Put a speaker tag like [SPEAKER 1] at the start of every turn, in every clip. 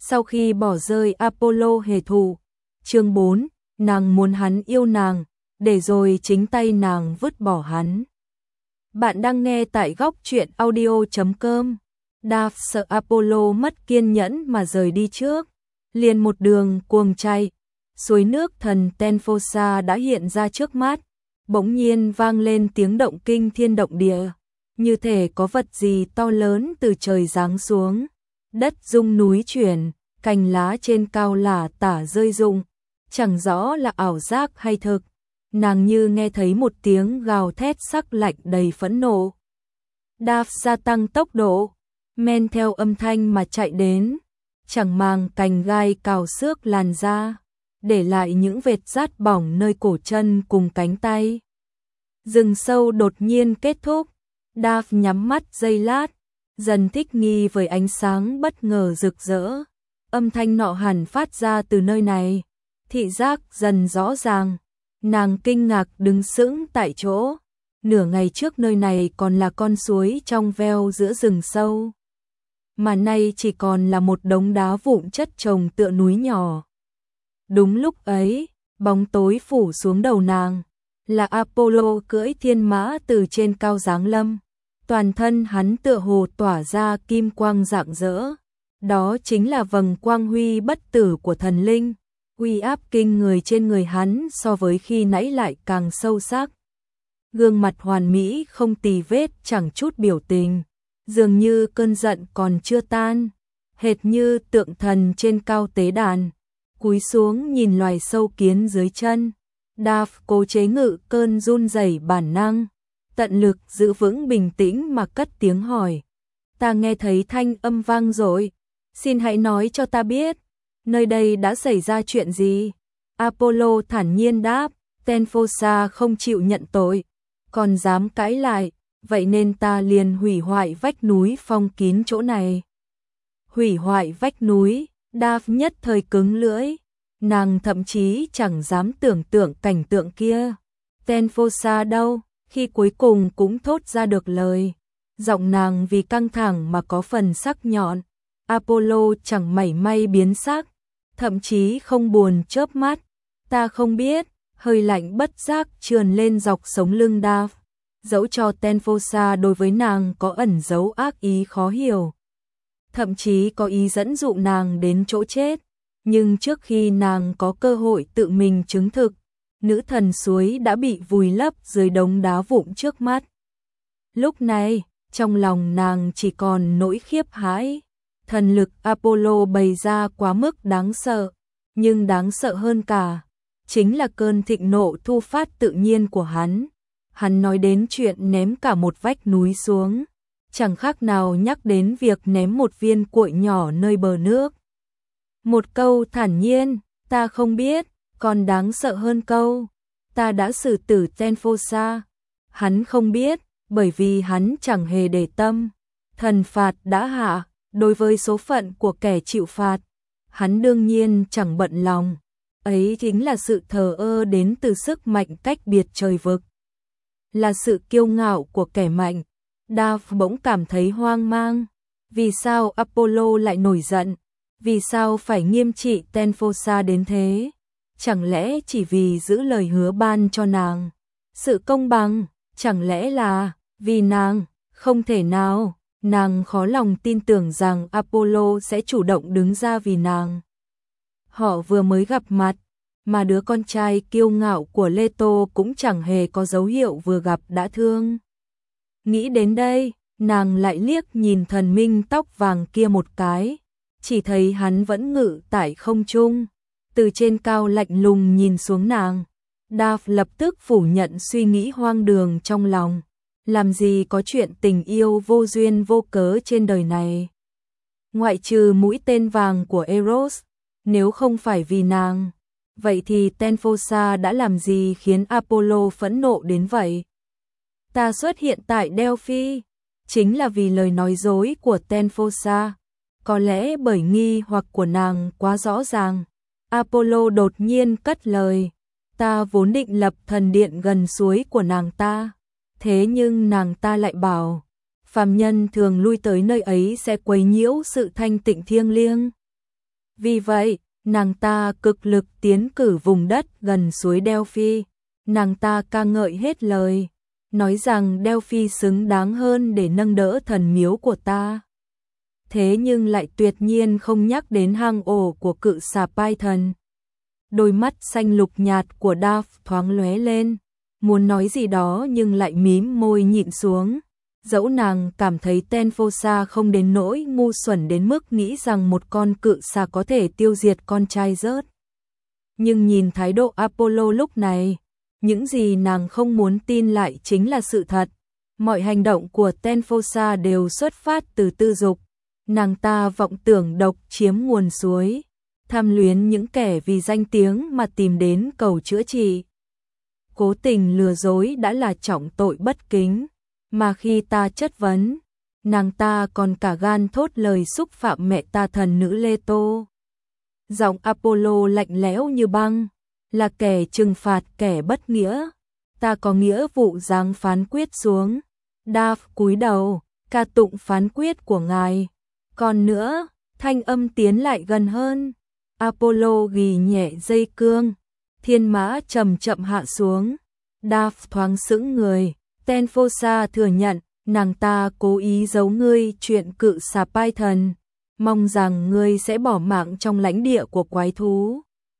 [SPEAKER 1] sau khi bỏ rơi Apollo hề thù. Chương 4, nàng muốn hắn yêu nàng, để rồi chính tay nàng vứt bỏ hắn. Bạn đang nghe tại góc truyện audio.com. Daphne sợ Apollo mất kiên nhẫn mà rời đi trước, liền một đường cuồng chạy. Suối nước thần Tenfosa đã hiện ra trước mắt, bỗng nhiên vang lên tiếng động kinh thiên động địa, như thể có vật gì to lớn từ trời giáng xuống. Đất rung núi chuyển, cành lá trên cao lả tả rơi rụng, chẳng rõ là ảo giác hay thực. Nàng như nghe thấy một tiếng gào thét sắc lạnh đầy phẫn nộ. Daphne gia tăng tốc độ, men theo âm thanh mà chạy đến, chẳng màng cành gai cào xước làn da, để lại những vệt rát bỏng nơi cổ chân cùng cánh tay. Rừng sâu đột nhiên kết thúc, Daphne nhắm mắt giây lát, dần thích nghi với ánh sáng bất ngờ rực rỡ. Âm thanh nọ hẳn phát ra từ nơi này, thị giác dần rõ ràng. Nàng kinh ngạc đứng sững tại chỗ, nửa ngày trước nơi này còn là con suối trong veo giữa rừng sâu, mà nay chỉ còn là một đống đá vụn chất chồng tựa núi nhỏ. Đúng lúc ấy, bóng tối phủ xuống đầu nàng, là Apollo cưỡi thiên mã từ trên cao giáng lâm. Toàn thân hắn tựa hồ tỏa ra kim quang rạng rỡ, đó chính là vầng quang huy bất tử của thần linh. Uy áp kinh người trên người hắn so với khi nãy lại càng sâu sắc. Gương mặt hoàn mỹ không tì vết, chẳng chút biểu tình, dường như cơn giận còn chưa tan, hệt như tượng thần trên cao tế đàn. Cúi xuống nhìn loài sâu kiến dưới chân, Daphne cố chế ngự cơn run rẩy bản năng, tận lực giữ vững bình tĩnh mà cất tiếng hỏi. Ta nghe thấy thanh âm vang dội, xin hãy nói cho ta biết, nơi đây đã xảy ra chuyện gì? Apollo thản nhiên đáp, Tenfosa không chịu nhận tội, còn dám cãi lại, vậy nên ta liền hủy hoại vách núi phong kín chỗ này. Hủy hoại vách núi, Daphne nhất thời cứng lưỡi, nàng thậm chí chẳng dám tưởng tượng cảnh tượng kia. Tenfosa đâu? Khi cuối cùng cũng thốt ra được lời, giọng nàng vì căng thẳng mà có phần sắc nhọn. Apollo chẳng mảy may biến sắc, thậm chí không buồn chớp mắt. Ta không biết, hơi lạnh bất giác trườn lên dọc sống lưng Daphne. Dẫu cho Tenfosa đối với nàng có ẩn giấu ác ý khó hiểu, thậm chí có ý dẫn dụ nàng đến chỗ chết, nhưng trước khi nàng có cơ hội tự mình chứng thực, nữ thần suối đã bị vùi lấp dưới đống đá vụn trước mắt. Lúc này, trong lòng nàng chỉ còn nỗi khiếp hãi. Thần lực Apollo bày ra quá mức đáng sợ, nhưng đáng sợ hơn cả chính là cơn thịnh nộ thu phát tự nhiên của hắn. Hắn nói đến chuyện ném cả một vách núi xuống, chẳng khác nào nhắc đến việc ném một viên cuội nhỏ nơi bờ nước. Một câu thản nhiên, ta không biết, còn đáng sợ hơn câu, ta đã xử tử Tenfosa. Hắn không biết, bởi vì hắn chẳng hề để tâm. Thần phạt đã hạ, đối với số phận của kẻ chịu phạt, hắn đương nhiên chẳng bận lòng. Ấy chính là sự thờ ơ đến từ sức mạnh cách biệt trời vực, là sự kiêu ngạo của kẻ mạnh. Daphne bỗng cảm thấy hoang mang. Vì sao Apollo lại nổi giận? Vì sao phải nghiêm trị Tenfosa đến thế? Chẳng lẽ chỉ vì giữ lời hứa ban cho nàng sự công bằng? Chẳng lẽ là vì nàng? Không thể nào. Nàng khó lòng tin tưởng rằng Apollo sẽ chủ động đứng ra vì nàng. Họ vừa mới gặp mặt, mà đứa con trai kiêu ngạo của Leto cũng chẳng hề có dấu hiệu vừa gặp đã thương. Nghĩ đến đây, nàng lại liếc nhìn thần minh tóc vàng kia một cái, chỉ thấy hắn vẫn ngự tại không trung, từ trên cao lạnh lùng nhìn xuống nàng. Daphne lập tức phủ nhận suy nghĩ hoang đường trong lòng. Làm gì có chuyện tình yêu vô duyên vô cớ trên đời này. Ngoại trừ mũi tên vàng của Eros, nếu không phải vì nàng, vậy thì Tenfosa đã làm gì khiến Apollo phẫn nộ đến vậy? Ta xuất hiện tại Delphi, chính là vì lời nói dối của Tenfosa. Có lẽ bởi nghi hoặc của nàng quá rõ ràng, Apollo đột nhiên cất lời. Ta vốn định lập thần điện gần suối của nàng ta. Thế nhưng nàng ta lại bảo, phàm nhân thường lui tới nơi ấy sẽ quấy nhiễu sự thanh tịnh thiêng liêng. Vì vậy, nàng ta cực lực tiến cử vùng đất gần suối Delphi. Nàng ta ca ngợi hết lời, nói rằng Delphi xứng đáng hơn để nâng đỡ thần miếu của ta. Thế nhưng lại tuyệt nhiên không nhắc đến hang ổ của cự xà Python. Đôi mắt xanh lục nhạt của Dav thoáng lóe lên, muốn nói gì đó nhưng lại mím môi nhịn xuống. Dẫu nàng cảm thấy Tenfosa không đến nỗi ngu xuẩn đến mức nghĩ rằng một con cự xà có thể tiêu diệt con trai rớt. Nhưng nhìn thái độ Apollo lúc này, những gì nàng không muốn tin lại chính là sự thật. Mọi hành động của Tenfosa đều xuất phát từ tư dục. Nàng ta vọng tưởng độc chiếm nguồn suối, tham luyến những kẻ vì danh tiếng mà tìm đến cầu chữa trị. Cố tình lừa dối đã là trọng tội bất kính, mà khi ta chất vấn, nàng ta còn cả gan thốt lời xúc phạm mẹ ta thần nữ Leto. Giọng Apollo lạnh lẽo như băng, là kẻ trừng phạt kẻ bất nghĩa, ta có nghĩa vụ giáng phán quyết xuống. Dav cúi đầu, ca tụng phán quyết của ngài. Còn nữa, thanh âm tiến lại gần hơn. Apollo gỉ nhẹ dây cương, thiên mã chậm chậm hạ xuống. Dav thoáng sững người. Tenfosa thừa nhận, nàng ta cố ý giấu ngươi chuyện cự xà Python, mong rằng ngươi sẽ bỏ mạng trong lãnh địa của quái thú.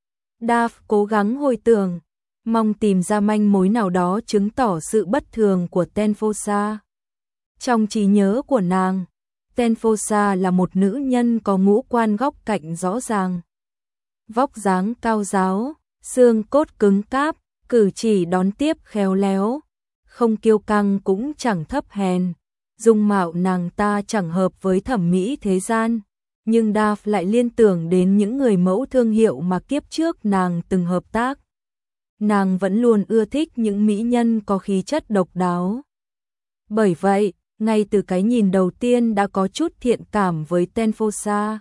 [SPEAKER 1] Dav cố gắng hồi tưởng, mong tìm ra manh mối nào đó chứng tỏ sự bất thường của Tenfosa. Trong trí nhớ của nàng, Tenfosa là một nữ nhân có ngũ quan góc cạnh rõ ràng. Vóc dáng cao ráo, xương cốt cứng cáp, cử chỉ đón tiếp khéo léo, không kiêu căng cũng chẳng thấp hèn. Dung mạo nàng ta chẳng hợp với thẩm mỹ thế gian, nhưng Dav lại liên tưởng đến những người mẫu thương hiệu mà kiếp trước nàng từng hợp tác. Nàng vẫn luôn ưa thích những mỹ nhân có khí chất độc đáo. Bởi vậy, ngay từ cái nhìn đầu tiên đã có chút thiện cảm với Tenfosa.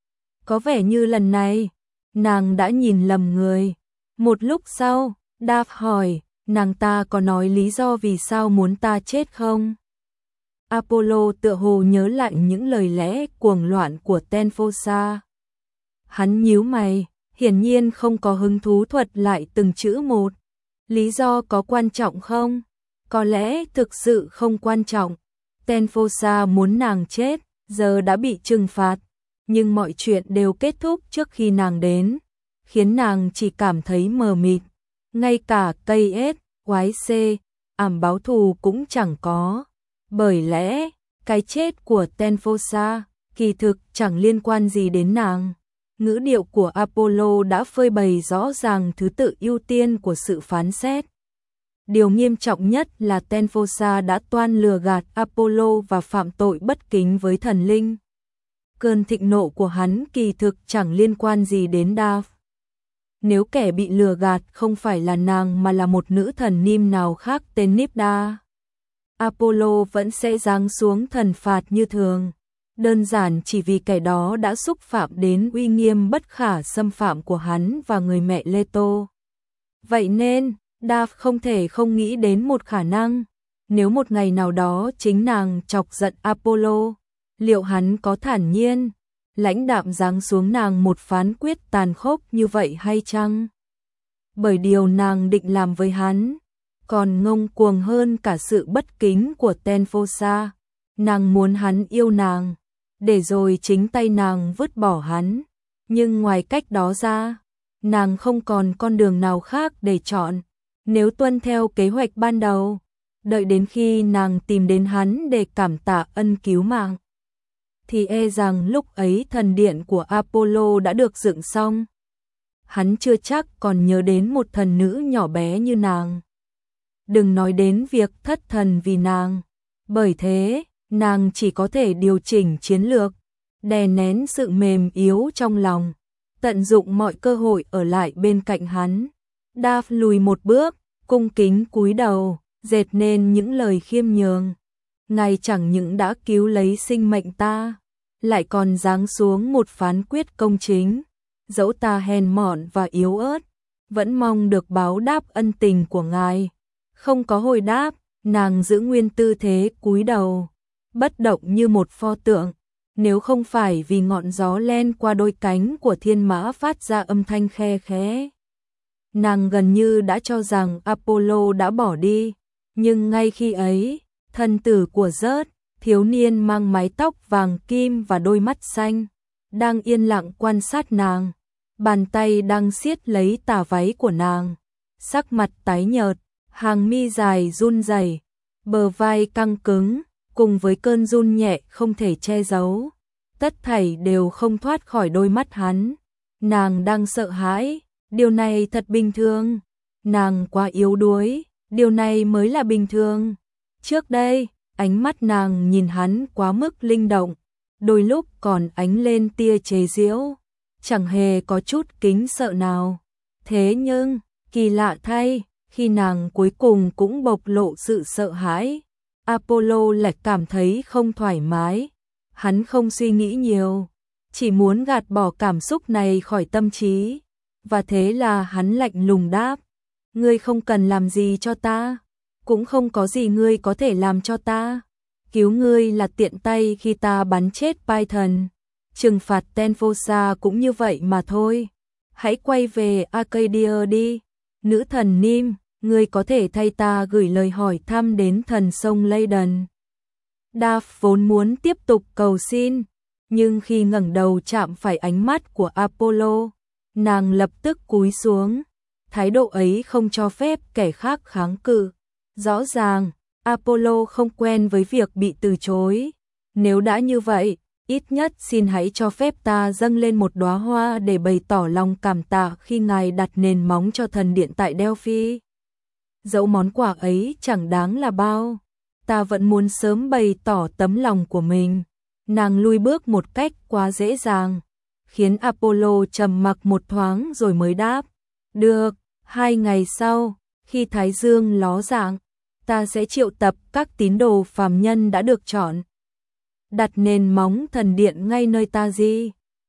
[SPEAKER 1] Có vẻ như lần này, nàng đã nhìn lầm người. Một lúc sau, Dav hỏi, nàng ta có nói lý do vì sao muốn ta chết không? Apollo tựa hồ nhớ lại những lời lẽ cuồng loạn của Tenfosa. Hắn nhíu mày, hiển nhiên không có hứng thú thuật lại từng chữ một. Lý do có quan trọng không? Có lẽ thực sự không quan trọng. Tenfosa muốn nàng chết, giờ đã bị trừng phạt. Nhưng mọi chuyện đều kết thúc trước khi nàng đến, khiến nàng chỉ cảm thấy mờ mịt. Ngay cả cây ết, quái xê, ảm báo thù cũng chẳng có. Bởi lẽ, cái chết của Tenfosa kỳ thực chẳng liên quan gì đến nàng. Ngữ điệu của Apollo đã phơi bày rõ ràng thứ tự ưu tiên của sự phán xét. Điều nghiêm trọng nhất là Tenfosa đã toan lừa gạt Apollo và phạm tội bất kính với thần linh. Cơn thịnh nộ của hắn kỳ thực chẳng liên quan gì đến Dav. Nếu kẻ bị lừa gạt không phải là nàng mà là một nữ thần nim nào khác tên Nipda, Apollo vẫn sẽ giáng xuống thần phạt như thường, đơn giản chỉ vì kẻ đó đã xúc phạm đến uy nghiêm bất khả xâm phạm của hắn và người mẹ Leto. Vậy nên, Dav không thể không nghĩ đến một khả năng, nếu một ngày nào đó chính nàng chọc giận Apollo, liệu hắn có thản nhiên, lãnh đạm giáng xuống nàng một phán quyết tàn khốc như vậy hay chăng? Bởi điều nàng định làm với hắn còn ngông cuồng hơn cả sự bất kính của Tenfosa. Nàng muốn hắn yêu nàng, để rồi chính tay nàng vứt bỏ hắn. Nhưng ngoài cách đó ra, nàng không còn con đường nào khác để chọn. Nếu tuân theo kế hoạch ban đầu, đợi đến khi nàng tìm đến hắn để cảm tạ ân cứu mạng, thì e rằng lúc ấy thần điện của Apollo đã được dựng xong. Hắn chưa chắc còn nhớ đến một thần nữ nhỏ bé như nàng. Đừng nói đến việc thất thần vì nàng. Bởi thế, nàng chỉ có thể điều chỉnh chiến lược, đè nén sự mềm yếu trong lòng, tận dụng mọi cơ hội ở lại bên cạnh hắn. Dav lùi một bước, cung kính cúi đầu, dệt nên những lời khiêm nhường. Ngài chẳng những đã cứu lấy sinh mệnh ta, lại còn giáng xuống một phán quyết công chính. Dẫu ta hèn mọn và yếu ớt, vẫn mong được báo đáp ân tình của ngài. Không có hồi đáp, nàng giữ nguyên tư thế cúi đầu, bất động như một pho tượng. nếu không phải vì ngọn gió len qua đôi cánh của thiên mã phát ra âm thanh khe khẽ. Nàng gần như đã cho rằng Apollo đã bỏ đi, nhưng ngay khi ấy, thân tử của Rớt, thiếu niên mang mái tóc vàng kim và đôi mắt xanh, đang yên lặng quan sát nàng, bàn tay đang siết lấy tà váy của nàng, sắc mặt tái nhợt, hàng mi dài run rẩy, bờ vai căng cứng, cùng với cơn run nhẹ không thể che giấu, tất thảy đều không thoát khỏi đôi mắt hắn. Nàng đang sợ hãi, điều này thật bình thường, nàng quá yếu đuối, điều này mới là bình thường. Trước đây, ánh mắt nàng nhìn hắn quá mức linh động, đôi lúc còn ánh lên tia chế giễu, chẳng hề có chút kính sợ nào. Thế nhưng, kỳ lạ thay, khi nàng cuối cùng cũng bộc lộ sự sợ hãi, Apollo lại cảm thấy không thoải mái. Hắn không suy nghĩ nhiều, chỉ muốn gạt bỏ cảm xúc này khỏi tâm trí. Và thế là hắn lạnh lùng đáp, ngươi không cần làm gì cho ta, cũng không có gì ngươi có thể làm cho ta. Cứu ngươi là tiện tay khi ta bắn chết Python, trừng phạt Tenfosa cũng như vậy mà thôi. Hãy quay về Arcadia đi, nữ thần Nim, ngươi có thể thay ta gửi lời hỏi thăm đến thần sông Leyden. Daphne vốn muốn tiếp tục cầu xin, nhưng khi ngẩng đầu chạm phải ánh mắt của Apollo, nàng lập tức cúi xuống, thái độ ấy không cho phép kẻ khác kháng cự. Rõ ràng, Apollo không quen với việc bị từ chối. Nếu đã như vậy, ít nhất xin hãy cho phép ta dâng lên một đóa hoa để bày tỏ lòng cảm tạ khi ngài đặt nền móng cho thần điện tại Delphi. Dẫu món quà ấy chẳng đáng là bao, ta vẫn muốn sớm bày tỏ tấm lòng của mình. Nàng lui bước một cách quá dễ dàng, khiến Apollo trầm mặc một thoáng rồi mới đáp. Được, 2 ngày sau, khi Thái Dương ló dạng, ta sẽ triệu tập các tín đồ phàm nhân đã được chọn, đặt nền móng thần điện ngay nơi ta di.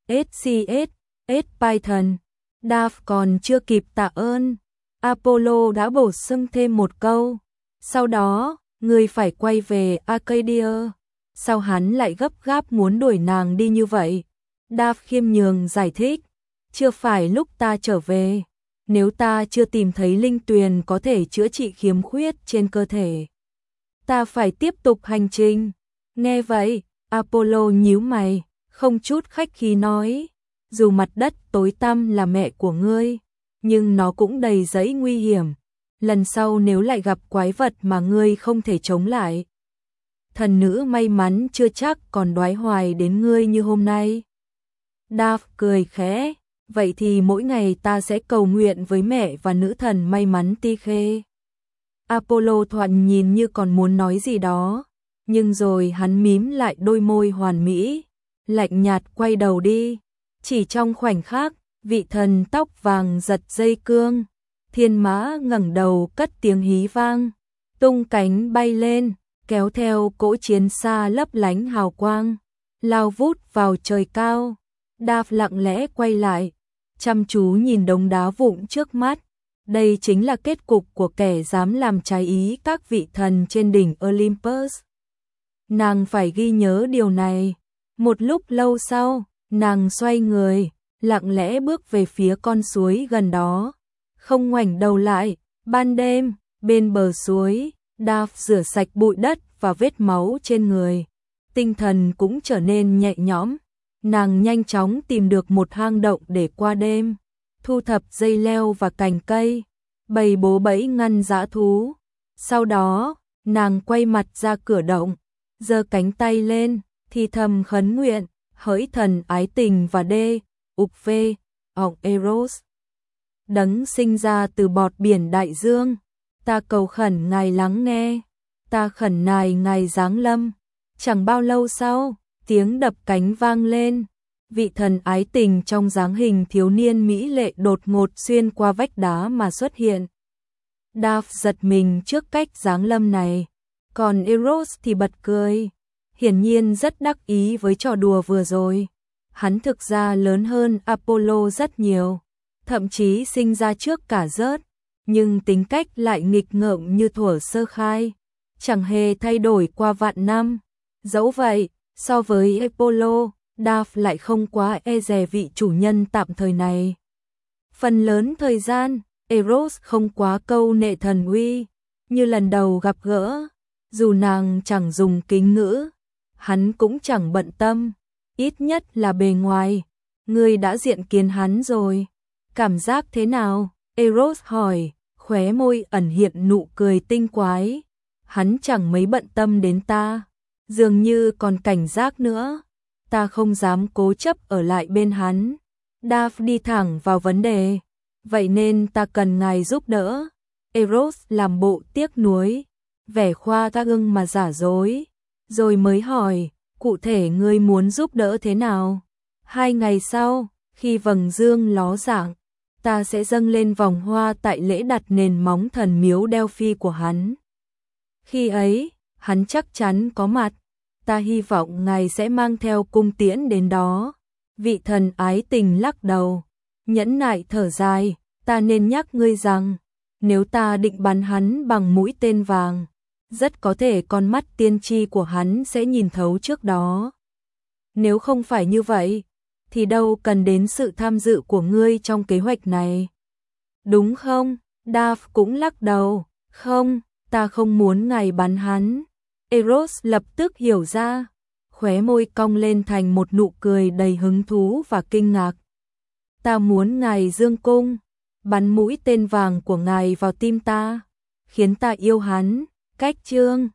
[SPEAKER 1] SCS, S Python. Daphne còn chưa kịp tạ ơn, Apollo đã bổ sung thêm một câu. Sau đó, ngươi phải quay về Arcadia. Sao hắn lại gấp gáp muốn đuổi nàng đi như vậy? Daphne khiêm nhường giải thích, chưa phải lúc ta trở về, nếu ta chưa tìm thấy linh tuyền có thể chữa trị khiếm khuyết trên cơ thể, ta phải tiếp tục hành trình. Nghe vậy, Apollo nhíu mày, không chút khách khí nói, dù mặt đất tối tăm là mẹ của ngươi, nhưng nó cũng đầy rẫy nguy hiểm. Lần sau nếu lại gặp quái vật mà ngươi không thể chống lại, thần nữ may mắn chưa chắc còn đoái hoài đến ngươi như hôm nay. Daphne cười khẽ, vậy thì mỗi ngày ta sẽ cầu nguyện với mẹ và nữ thần may mắn Tyche. Apollo thoạt nhìn như còn muốn nói gì đó, nhưng rồi hắn mím lại đôi môi hoàn mỹ, lạnh nhạt quay đầu đi. Chỉ trong khoảnh khắc, vị thần tóc vàng giật dây cương, thiên mã ngẩng đầu cất tiếng hí vang, tung cánh bay lên, kéo theo cỗ chiến xa lấp lánh hào quang, lao vút vào trời cao. Daphne lặng lẽ quay lại, chăm chú nhìn đống đá vụn trước mắt. Đây chính là kết cục của kẻ dám làm trái ý các vị thần trên đỉnh Olympus. Nàng phải ghi nhớ điều này. Một lúc lâu sau, nàng xoay người, lặng lẽ bước về phía con suối gần đó, không ngoảnh đầu lại. Ban đêm, bên bờ suối, Daphne rửa sạch bụi đất và vết máu trên người, tinh thần cũng trở nên nhẹ nhõm. Nàng nhanh chóng tìm được một hang động để qua đêm, thu thập dây leo và cành cây, bày bố bẫy ngăn dã thú. Sau đó, nàng quay mặt ra cửa động, giơ cánh tay lên, thì thầm khấn nguyện, hỡi thần ái tình và đê, ục vê, ọng Eros, đấng sinh ra từ bọt biển đại dương, ta cầu khẩn ngài lắng nghe, ta khẩn nài ngài giáng lâm. Chẳng bao lâu sau, tiếng đập cánh vang lên, vị thần ái tình trong dáng hình thiếu niên mỹ lệ đột ngột xuyên qua vách đá mà xuất hiện. Daphne giật mình trước cách dáng lâm này, còn Eros thì bật cười, hiển nhiên rất đắc ý với trò đùa vừa rồi. Hắn thực ra lớn hơn Apollo rất nhiều, thậm chí sinh ra trước cả Rớt, nhưng tính cách lại nghịch ngợm như thuở sơ khai, chẳng hề thay đổi qua vạn năm. Dẫu vậy, So với Apollo, Dav lại không quá e dè vị chủ nhân tạm thời này. Phần lớn thời gian, Eros không quá câu nệ thần uy, như lần đầu gặp gỡ, dù nàng chẳng dùng kính ngữ, hắn cũng chẳng bận tâm, ít nhất là bề ngoài. Ngươi đã diện kiến hắn rồi, cảm giác thế nào? Eros hỏi, khóe môi ẩn hiện nụ cười tinh quái. Hắn chẳng mấy bận tâm đến ta, dường như còn cảnh giác nữa. Ta không dám cố chấp ở lại bên hắn. Dav đi thẳng vào vấn đề. Vậy nên ta cần ngài giúp đỡ. Eros làm bộ tiếc nuối, vẻ khoa ta ưng mà giả dối, rồi mới hỏi, cụ thể ngươi muốn giúp đỡ thế nào? 2 ngày sau, khi vầng dương ló dạng, ta sẽ dâng lên vòng hoa tại lễ đặt nền móng thần miếu Delphi của hắn. Khi ấy, hắn chắc chắn có mặt. Ta hy vọng ngài sẽ mang theo cung tiễn đến đó. Vị thần ái tình lắc đầu, nhẫn nại thở dài, ta nên nhắc ngươi rằng, nếu ta định bắn hắn bằng mũi tên vàng, rất có thể con mắt tiên tri của hắn sẽ nhìn thấu trước đó. Nếu không phải như vậy, thì đâu cần đến sự tham dự của ngươi trong kế hoạch này. Đúng không? Dav cũng lắc đầu, không, ta không muốn ngài bắn hắn. Eros lập tức hiểu ra, khóe môi cong lên thành một nụ cười đầy hứng thú và kinh ngạc. Ta muốn ngài dương cung, bắn mũi tên vàng của ngài vào tim ta, khiến ta yêu hắn. Cách chương